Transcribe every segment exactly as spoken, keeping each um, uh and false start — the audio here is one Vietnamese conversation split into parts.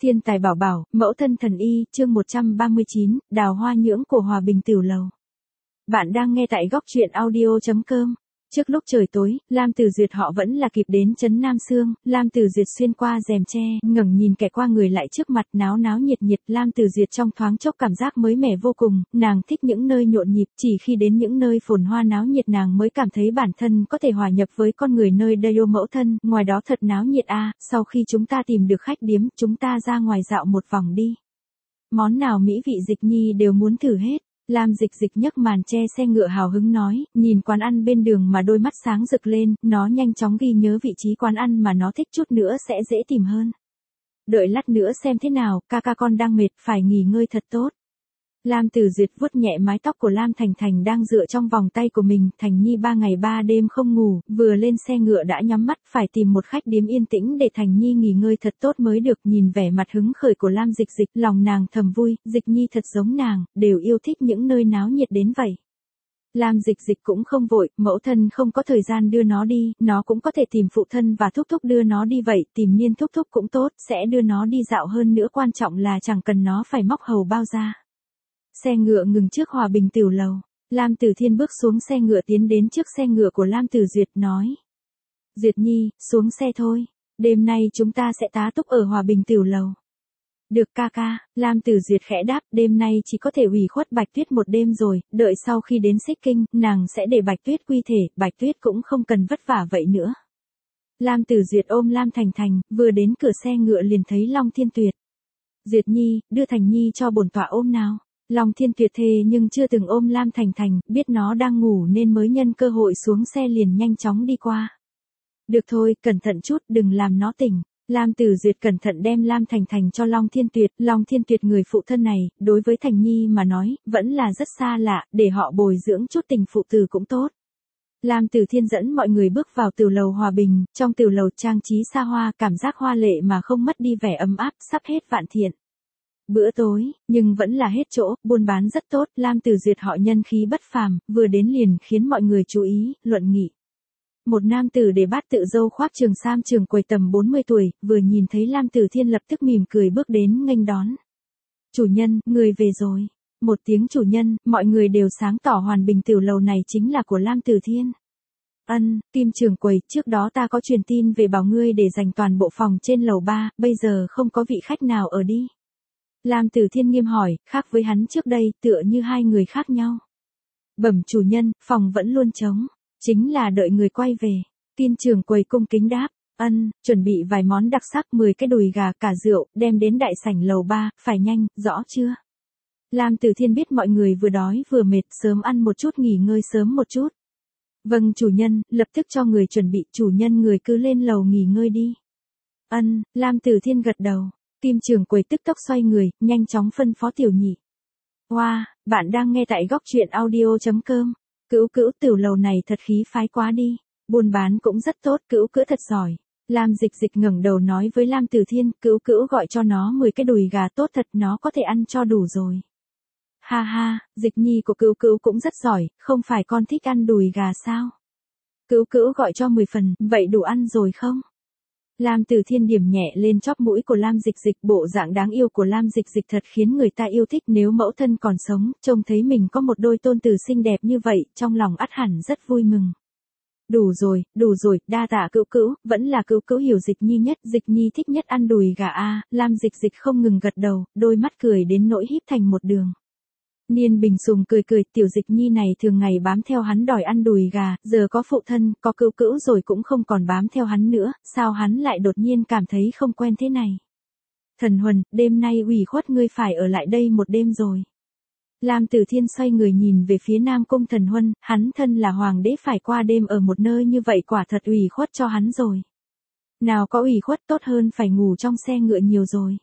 Thiên tài bảo bảo, mẫu thân thần y, chương một trăm ba mươi chín, đào hoa nhưỡng của Hòa Bình Tiểu Lầu. Bạn đang nghe tại góc truyện audio chấm com. Trước lúc trời tối, Lam Tử Duyệt họ vẫn là kịp đến trấn Nam Sương. Lam Tử Duyệt xuyên qua rèm tre, ngẩng nhìn kẻ qua người lại trước mặt, náo náo nhiệt nhiệt. Lam Tử Duyệt trong thoáng chốc cảm giác mới mẻ vô cùng, nàng thích những nơi nhộn nhịp, chỉ khi đến những nơi phồn hoa náo nhiệt nàng mới cảm thấy bản thân có thể hòa nhập với con người nơi đây. Ô mẫu thân, ngoài đó thật náo nhiệt à, sau khi chúng ta tìm được khách điếm, chúng ta ra ngoài dạo một vòng đi. Món nào mỹ vị Dịch Nhi đều muốn thử hết. Lam Dịch Dịch nhấc màn che xe ngựa hào hứng nói, nhìn quán ăn bên đường mà đôi mắt sáng rực lên, nó nhanh chóng ghi nhớ vị trí quán ăn mà nó thích, chút nữa sẽ dễ tìm hơn. Đợi lát nữa xem thế nào, ca ca con đang mệt, phải nghỉ ngơi thật tốt. Lam Tử Duyệt vuốt nhẹ mái tóc của Lam Thành Thành đang dựa trong vòng tay của mình. Thành Nhi ba ngày ba đêm không ngủ, vừa lên xe ngựa đã nhắm mắt, phải tìm một khách điếm yên tĩnh để Thành Nhi nghỉ ngơi thật tốt mới được. Nhìn vẻ mặt hứng khởi của Lam Dịch Dịch, lòng nàng thầm vui, Dịch Nhi thật giống nàng, đều yêu thích những nơi náo nhiệt đến vậy. Lam Dịch Dịch cũng không vội, mẫu thân không có thời gian đưa nó đi, nó cũng có thể tìm phụ thân và thúc thúc đưa nó đi vậy, tìm Niên thúc thúc cũng tốt, sẽ đưa nó đi dạo, hơn nữa quan trọng là chẳng cần nó phải móc hầu bao ra. Xe ngựa ngừng trước Hòa Bình Tiểu Lầu. Lam Tử Thiên bước xuống xe ngựa tiến đến trước xe ngựa của Lam Tử Duyệt nói. Duyệt Nhi, xuống xe thôi. Đêm nay chúng ta sẽ tá túc ở Hòa Bình Tiểu Lầu. Được ca ca, Lam Tử Duyệt khẽ đáp, đêm nay chỉ có thể ủy khuất Bạch Tuyết một đêm rồi, đợi sau khi đến Xích Kinh, nàng sẽ để Bạch Tuyết quy thể, Bạch Tuyết cũng không cần vất vả vậy nữa. Lam Tử Duyệt ôm Lam Thành Thành, vừa đến cửa xe ngựa liền thấy Long Thiên Tuyệt. Duyệt Nhi, đưa Thành Nhi cho bổn tọa ôm nào. Long Thiên Tuyệt thề nhưng chưa từng ôm Lam Thành Thành, biết nó đang ngủ nên mới nhân cơ hội xuống xe liền nhanh chóng đi qua. Được thôi, cẩn thận chút, đừng làm nó tỉnh. Lam Tử Duyệt cẩn thận đem Lam Thành Thành cho Long Thiên Tuyệt. Long Thiên Tuyệt người phụ thân này, đối với Thành Nhi mà nói, vẫn là rất xa lạ, để họ bồi dưỡng chút tình phụ tử cũng tốt. Lam Tử Thiên dẫn mọi người bước vào tiểu lầu Hòa Bình, trong tiểu lầu trang trí xa hoa, cảm giác hoa lệ mà không mất đi vẻ ấm áp, sắp hết vạn thiện. Bữa tối, nhưng vẫn là hết chỗ, buôn bán rất tốt, Lam Tử Duyệt họ nhân khí bất phàm, vừa đến liền khiến mọi người chú ý, luận nghị. Một nam tử để bát tự dâu khoác trường sam trường quầy tầm bốn mươi tuổi, vừa nhìn thấy Lam Tử Thiên lập tức mỉm cười bước đến nghênh đón. Chủ nhân, người về rồi. Một tiếng chủ nhân, mọi người đều sáng tỏ Hòa Bình Tiểu Lầu này chính là của Lam Tử Thiên. Ân, Kim trường quầy, trước đó ta có truyền tin về bảo ngươi để dành toàn bộ phòng trên lầu ba, bây giờ không có vị khách nào ở đi. Lam Tử Thiên nghiêm hỏi, khác với hắn trước đây, tựa như hai người khác nhau. Bẩm chủ nhân, phòng vẫn luôn trống, chính là đợi người quay về. Kim trường quầy cung kính đáp, ân, chuẩn bị vài món đặc sắc, mười cái đùi gà cả rượu, đem đến đại sảnh lầu ba, phải nhanh, rõ chưa? Lam Tử Thiên biết mọi người vừa đói vừa mệt, sớm ăn một chút nghỉ ngơi sớm một chút. Vâng chủ nhân, lập tức cho người chuẩn bị, chủ nhân người cứ lên lầu nghỉ ngơi đi. Ân, Lam Tử Thiên gật đầu. Kim trường quầy tức tốc xoay người, nhanh chóng phân phó tiểu nhị. Wow, bạn đang nghe tại góc truyện audio chấm com. Cữu cữu, tiểu lầu này thật khí phái quá đi. Buôn bán cũng rất tốt, cữu cữu thật giỏi. Lam Dịch Dịch ngẩng đầu nói với Lam Tử Thiên, cữu cữu gọi cho nó mười cái đùi gà tốt thật, nó có thể ăn cho đủ rồi. Ha ha, Dịch Nhi của cữu cữu cũng rất giỏi, không phải con thích ăn đùi gà sao? Cữu cữu gọi cho mười phần, vậy đủ ăn rồi không? Lam Tử Thiên điểm nhẹ lên chóp mũi của Lam Dịch Dịch, bộ dạng đáng yêu của Lam Dịch Dịch thật khiến người ta yêu thích, nếu mẫu thân còn sống, trông thấy mình có một đôi tôn tử xinh đẹp như vậy, trong lòng ắt hẳn rất vui mừng. Đủ rồi, đủ rồi, đa tạ cữu cữu, vẫn là cữu cữu hiểu Dịch Nhi nhất, Dịch Nhi thích nhất ăn đùi gà a. Lam Dịch Dịch không ngừng gật đầu, đôi mắt cười đến nỗi híp thành một đường. Niên Bình Sùng cười cười, tiểu Dịch Nhi này thường ngày bám theo hắn đòi ăn đùi gà, giờ có phụ thân, có cữu cữu rồi cũng không còn bám theo hắn nữa, sao hắn lại đột nhiên cảm thấy không quen thế này. Thần Huân, đêm nay ủy khuất ngươi phải ở lại đây một đêm rồi. Lam Tử Thiên xoay người nhìn về phía Nam Cung Thần Huân, hắn thân là hoàng đế phải qua đêm ở một nơi như vậy quả thật ủy khuất cho hắn rồi. Nào có ủy khuất tốt hơn phải ngủ trong xe ngựa nhiều rồi.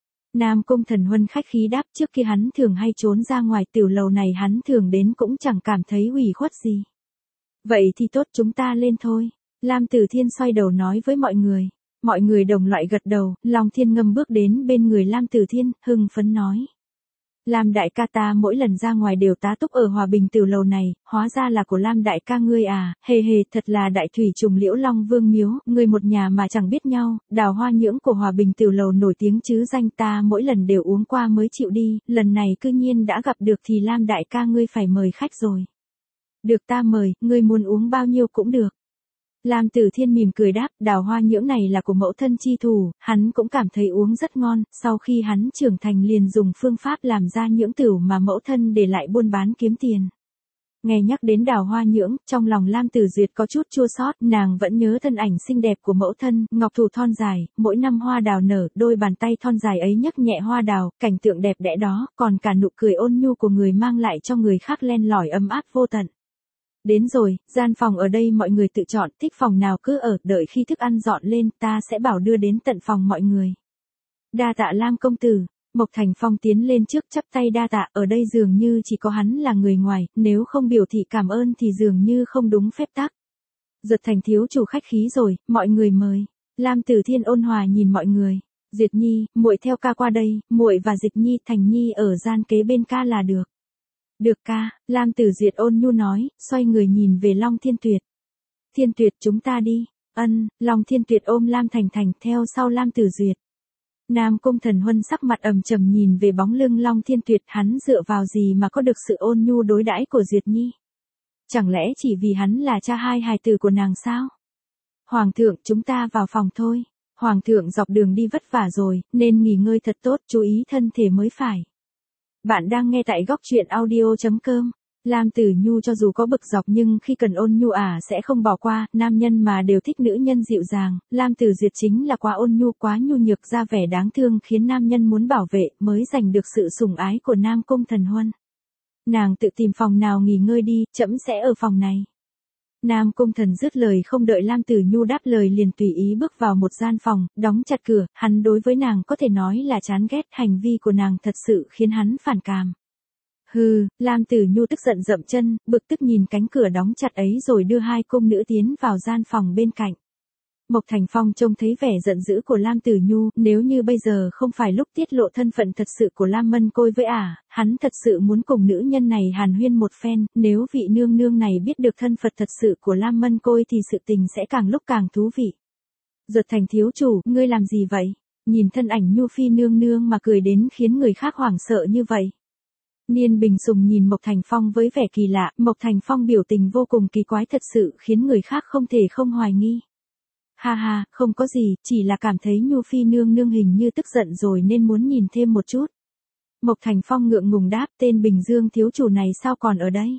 Nam Cung Thần Huân khách khí đáp, trước khi hắn thường hay trốn ra ngoài, tiểu lầu này hắn thường đến cũng chẳng cảm thấy ủy khuất gì. Vậy thì tốt, chúng ta lên thôi. Lam Tử Thiên xoay đầu nói với mọi người. Mọi người đồng loại gật đầu, Long Thiên Ngâm bước đến bên người Lam Tử Thiên, hưng phấn nói. Lam đại ca ta mỗi lần ra ngoài đều tá túc ở Hòa Bình Tiểu Lầu này, hóa ra là của Lam đại ca ngươi à, hề hề, thật là đại thủy trùng Liễu Long Vương miếu, người một nhà mà chẳng biết nhau, đào hoa nhưỡng của Hòa Bình Tiểu Lầu nổi tiếng chứ danh ta mỗi lần đều uống qua mới chịu đi, lần này cư nhiên đã gặp được thì Lam đại ca ngươi phải mời khách rồi. Được ta mời, ngươi muốn uống bao nhiêu cũng được. Lam Tử Thiên mỉm cười đáp, đào hoa nhưỡng này là của mẫu thân chi thủ, hắn cũng cảm thấy uống rất ngon, sau khi hắn trưởng thành liền dùng phương pháp làm ra nhưỡng tửu mà mẫu thân để lại buôn bán kiếm tiền. Nghe nhắc đến đào hoa nhưỡng, trong lòng Lam Tử Duyệt có chút chua xót, nàng vẫn nhớ thân ảnh xinh đẹp của mẫu thân, ngọc thủ thon dài, mỗi năm hoa đào nở, đôi bàn tay thon dài ấy nhấc nhẹ hoa đào, cảnh tượng đẹp đẽ đó, còn cả nụ cười ôn nhu của người mang lại cho người khác len lỏi ấm áp vô tận. Đến rồi, gian phòng ở đây mọi người tự chọn, thích phòng nào cứ ở, đợi khi thức ăn dọn lên, ta sẽ bảo đưa đến tận phòng mọi người. Đa tạ Lam công tử. Mộc Thành Phong tiến lên trước chắp tay đa tạ, ở đây dường như chỉ có hắn là người ngoài, nếu không biểu thị cảm ơn thì dường như không đúng phép tắc. Duyệt Thành thiếu chủ khách khí rồi, mọi người mời. Lam Tử Thiên ôn hòa nhìn mọi người. Duyệt Nhi, muội theo ca qua đây, muội và Dịch Nhi, Thành Nhi ở gian kế bên ca là được. Được ca, Lam Tử Duyệt ôn nhu nói, xoay người nhìn về Long Thiên Tuyệt. Thiên Tuyệt chúng ta đi. Ân, Long Thiên Tuyệt ôm Lam Thành Thành theo sau Lam Tử Duyệt. Nam Cung Thần Huân sắc mặt ầm trầm nhìn về bóng lưng Long Thiên Tuyệt, hắn dựa vào gì mà có được sự ôn nhu đối đãi của Duyệt Nhi? Chẳng lẽ chỉ vì hắn là cha hai hài tử của nàng sao? Hoàng thượng, chúng ta vào phòng thôi. Hoàng thượng dọc đường đi vất vả rồi, nên nghỉ ngơi thật tốt, chú ý thân thể mới phải. Bạn đang nghe tại góc truyện audio chấm com. Lam Tử Nhu cho dù có bực dọc nhưng khi cần ôn nhu ả sẽ không bỏ qua, nam nhân mà đều thích nữ nhân dịu dàng, Lam Tử Duyệt chính là quá ôn nhu quá nhu nhược ra vẻ đáng thương khiến nam nhân muốn bảo vệ mới giành được sự sủng ái của Nam Cung Thần Huân. Nàng tự tìm phòng nào nghỉ ngơi đi, trẫm sẽ ở phòng này. Nam Cung Thần dứt lời không đợi Lam Tử Nhu đáp lời liền tùy ý bước vào một gian phòng, đóng chặt cửa, hắn đối với nàng có thể nói là chán ghét, hành vi của nàng thật sự khiến hắn phản cảm. Hừ, Lam Tử Nhu tức giận dậm chân, bực tức nhìn cánh cửa đóng chặt ấy rồi đưa hai cung nữ tiến vào gian phòng bên cạnh. Mộc Thành Phong trông thấy vẻ giận dữ của Lam Tử Nhu, nếu như bây giờ không phải lúc tiết lộ thân phận thật sự của Lam Mân Côi với ả, hắn thật sự muốn cùng nữ nhân này hàn huyên một phen, nếu vị nương nương này biết được thân phận thật sự của Lam Mân Côi thì sự tình sẽ càng lúc càng thú vị. Duyệt Thành thiếu chủ, ngươi làm gì vậy? Nhìn thân ảnh Nhu Phi nương nương mà cười đến khiến người khác hoảng sợ như vậy. Niên Bình Sùng nhìn Mộc Thành Phong với vẻ kỳ lạ, Mộc Thành Phong biểu tình vô cùng kỳ quái thật sự khiến người khác không thể không hoài nghi. Ha ha, không có gì, chỉ là cảm thấy Nhu Phi nương nương hình như tức giận rồi nên muốn nhìn thêm một chút. Mộc Thành Phong ngượng ngùng đáp, tên Bình Dương thiếu chủ này sao còn ở đây?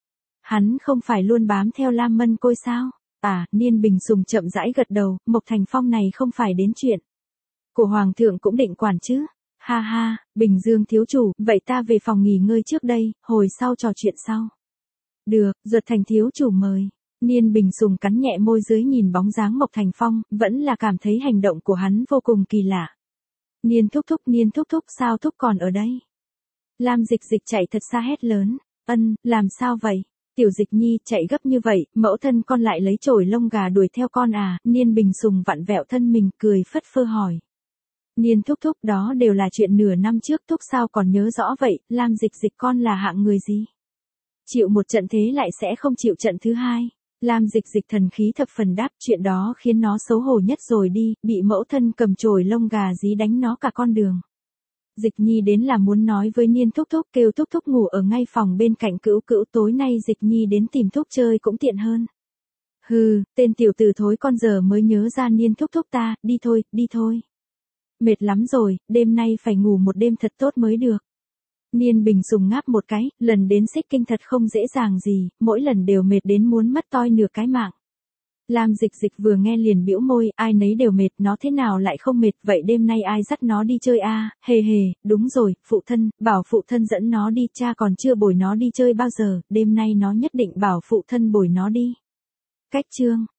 Hắn không phải luôn bám theo Lam Mân Côi sao? À, Niên Bình Sùng chậm rãi gật đầu, Mộc Thành Phong này không phải đến chuyện của Hoàng thượng cũng định quản chứ? Ha ha, Bình Dương thiếu chủ, vậy ta về phòng nghỉ ngơi trước đây, hồi sau trò chuyện sau. Được, Duyệt Thành thiếu chủ mời. Niên Bình Sùng cắn nhẹ môi dưới nhìn bóng dáng Mộc Thành Phong, vẫn là cảm thấy hành động của hắn vô cùng kỳ lạ. Niên thúc thúc, Niên thúc thúc, sao thúc còn ở đây? Lam Dịch Dịch chạy thật xa hét lớn, ân, làm sao vậy? Tiểu Dịch Nhi chạy gấp như vậy, mẫu thân con lại lấy chổi lông gà đuổi theo con à? Niên Bình Sùng vặn vẹo thân mình cười phất phơ hỏi. Niên thúc thúc, đó đều là chuyện nửa năm trước, thúc sao còn nhớ rõ vậy? Lam Dịch Dịch con là hạng người gì? Chịu một trận thế lại sẽ không chịu trận thứ hai. Lam Dịch Dịch thần khí thập phần đáp, chuyện đó khiến nó xấu hổ nhất rồi đi, bị mẫu thân cầm chổi lông gà dí đánh nó cả con đường. Dịch Nhi đến là muốn nói với Niên thúc thúc, kêu thúc thúc ngủ ở ngay phòng bên cạnh cữu cữu, tối nay Dịch Nhi đến tìm thúc chơi cũng tiện hơn. Hừ, tên tiểu tử thối con giờ mới nhớ ra Niên thúc thúc ta, đi thôi, đi thôi. Mệt lắm rồi, đêm nay phải ngủ một đêm thật tốt mới được. Niên Bình Sùng ngáp một cái, lần đến Xích Kinh thật không dễ dàng gì, mỗi lần đều mệt đến muốn mất toi nửa cái mạng. Lam Dịch Dịch vừa nghe liền bĩu môi, ai nấy đều mệt, nó thế nào lại không mệt, vậy đêm nay ai dắt nó đi chơi a? À? Hề hề, đúng rồi, phụ thân, bảo phụ thân dẫn nó đi, cha còn chưa bồi nó đi chơi bao giờ, đêm nay nó nhất định bảo phụ thân bồi nó đi. Cách chương